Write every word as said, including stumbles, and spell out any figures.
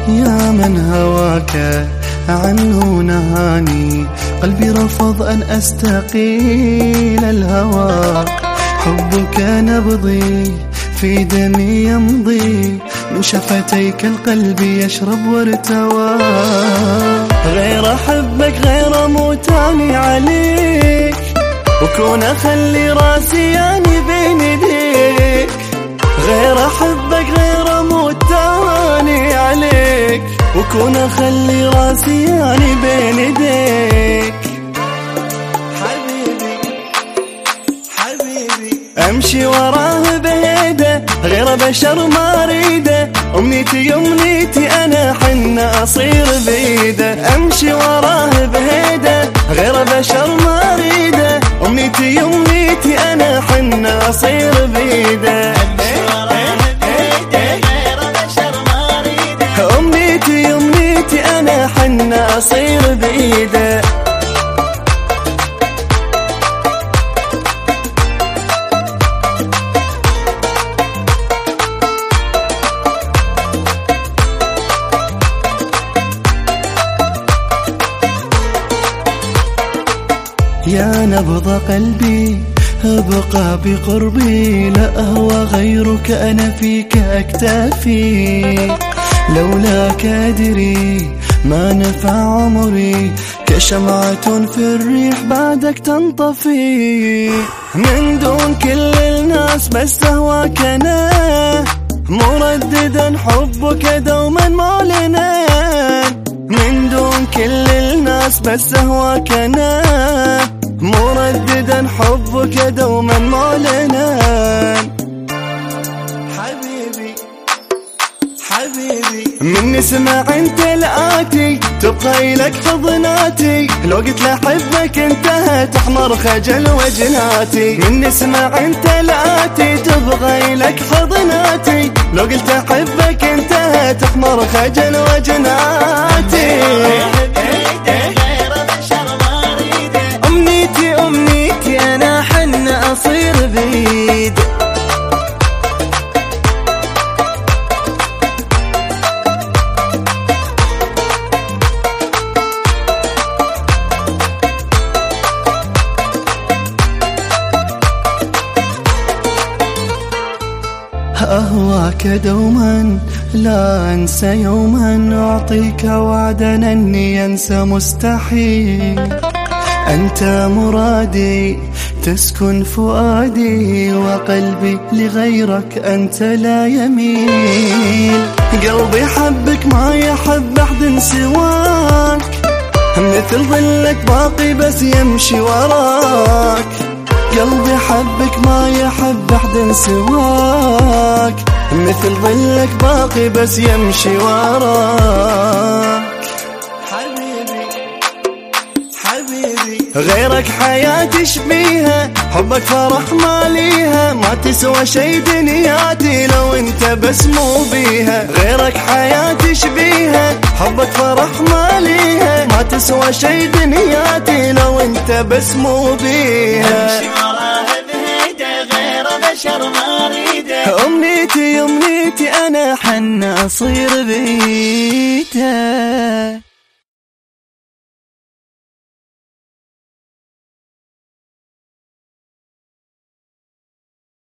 يا من هواك عنه نهاني، قلبي رفض أن أستقيل الهوى. حبك نبضي في دمي يمضي، من شفتيك القلب يشرب وارتوى. غير أحبك غير موتاني عليك، وكون أخلي راسي يعني بين يديك. غير أحبك غير موتاني عليك، وكون أخلي راسي يعني بين يديك. حبيبي حبيبي أمشي وراه بهيده، غير بشر ما أريده. أمنيتي أمنيتي أنا حن أصير بيده. أمشي وراه بهيده، غير بشر ما أريده. أمنيتي أمنيتي أنا حن أصير بيده. أمنيتي أمنيتي أنا حن أصير بيده. يا نبض قلبي ابقى بقربي، لا أهوى غيرك أنا فيك أكتفي. لولاك أدري ما نفع عمري، كشمعة في الريح بعدك تنطفي. من دون كل الناس بس أهواك أنا، مرددا حبك دوما معلنا. من دون كل الناس بس أهواك أنا، مرددا حبك دوما معلنا. حبيبي حبيبي من نسمع انت الآتي، تبقى لك حضناتي. لو قلت لأحبك انتهت احمر خجل وجناتي. من نسمع انت الآتي، تبقى لك حضناتي. لو قلت أحبك انتهت احمر خجل وجناتي. أمنيتي أمنيتي أنا حن أصير بيد. أهواك دوما لا أنسى يوما، أعطيك وعدا أني أنسى مستحيل. أنت مرادي تسكن فؤادي، وقلبي لغيرك أنت لا يميل. قلبي حبك ما يحب أحد سواك، مثل ظلك باقي بس يمشي وراك. قلبي حبك ما يحب أحد سواك، مثل ظلك باقي بس يمشي وراك. حبيبي حبيبي غيرك حياتي شبيها، حبك فرح ما ليها. ما تسوى شي دنياتي لو انت بس مو بيها. غيرك حياتي شبيها، حبك فرح ما ليها. ما تسوى شي دنياتي لو انت بس مو بيها. بشر ما أريده. أمنيتي أمنيتي أنا حن أصير بيته.